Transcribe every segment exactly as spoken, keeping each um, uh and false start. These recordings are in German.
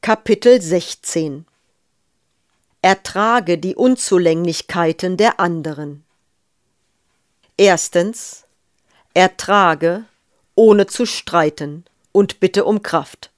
Kapitel sechzehn. Ertrage die Unzulänglichkeiten der anderen. Erstens. Ertrage, ohne zu streiten, und bitte um Kraft.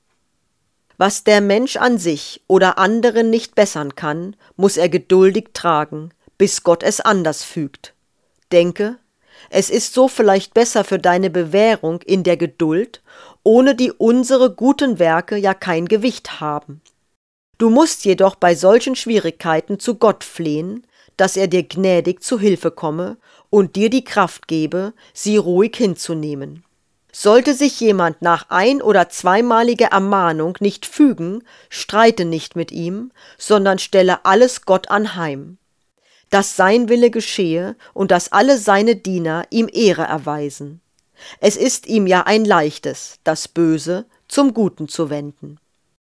Was der Mensch an sich oder anderen nicht bessern kann, muss er geduldig tragen, bis Gott es anders fügt. Denke, es ist so vielleicht besser für deine Bewährung in der Geduld, ohne die unsere guten Werke ja kein Gewicht haben. Du musst jedoch bei solchen Schwierigkeiten zu Gott flehen, dass er dir gnädig zu Hilfe komme und dir die Kraft gebe, sie ruhig hinzunehmen. Sollte sich jemand nach ein- oder zweimaliger Ermahnung nicht fügen, streite nicht mit ihm, sondern stelle alles Gott anheim, dass sein Wille geschehe und dass alle seine Diener ihm Ehre erweisen. Es ist ihm ja ein leichtes, das Böse zum Guten zu wenden.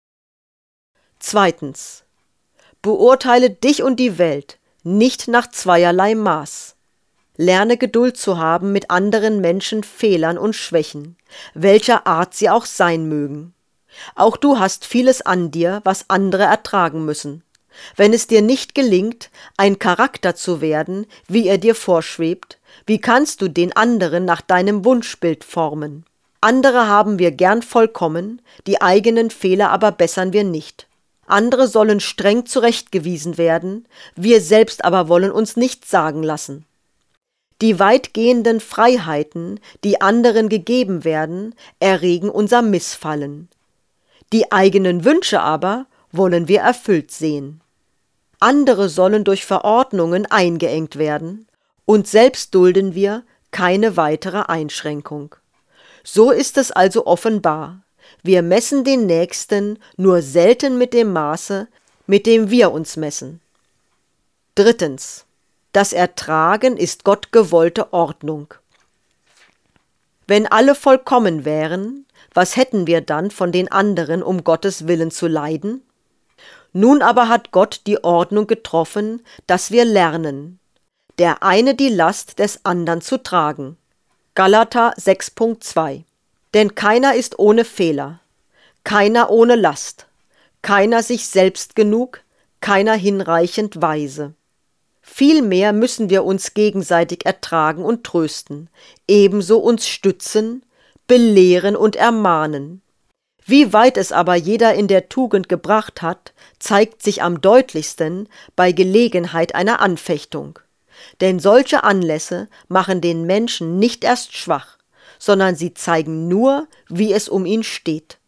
Zweitens. Beurteile dich und die Welt nicht nach zweierlei Maß. Lerne Geduld zu haben mit anderen Menschen Fehlern und Schwächen, welcher Art sie auch sein mögen. Auch du hast vieles an dir, was andere ertragen müssen. Wenn es dir nicht gelingt, ein Charakter zu werden, wie er dir vorschwebt, wie kannst du den anderen nach deinem Wunschbild formen? Andere haben wir gern vollkommen, die eigenen Fehler aber bessern wir nicht. Andere sollen streng zurechtgewiesen werden, wir selbst aber wollen uns nichts sagen lassen. Die weitgehenden Freiheiten, die anderen gegeben werden, erregen unser Missfallen. Die eigenen Wünsche aber wollen wir erfüllt sehen. Andere sollen durch Verordnungen eingeengt werden, und selbst dulden wir keine weitere Einschränkung. So ist es also offenbar. Wir messen den Nächsten nur selten mit dem Maße, mit dem wir uns messen. Drittens. Das Ertragen ist Gott gewollte Ordnung. Wenn alle vollkommen wären, was hätten wir dann von den anderen, um Gottes Willen zu leiden? Nun aber hat Gott die Ordnung getroffen, dass wir lernen, der eine die Last des andern zu tragen. Galater sechs Punkt zwei. Denn keiner ist ohne Fehler, keiner ohne Last, keiner sich selbst genug, keiner hinreichend weise. Vielmehr müssen wir uns gegenseitig ertragen und trösten, ebenso uns stützen, belehren und ermahnen. Wie weit es aber jeder in der Tugend gebracht hat, zeigt sich am deutlichsten bei Gelegenheit einer Anfechtung. Denn solche Anlässe machen den Menschen nicht erst schwach, sondern sie zeigen nur, wie es um ihn steht.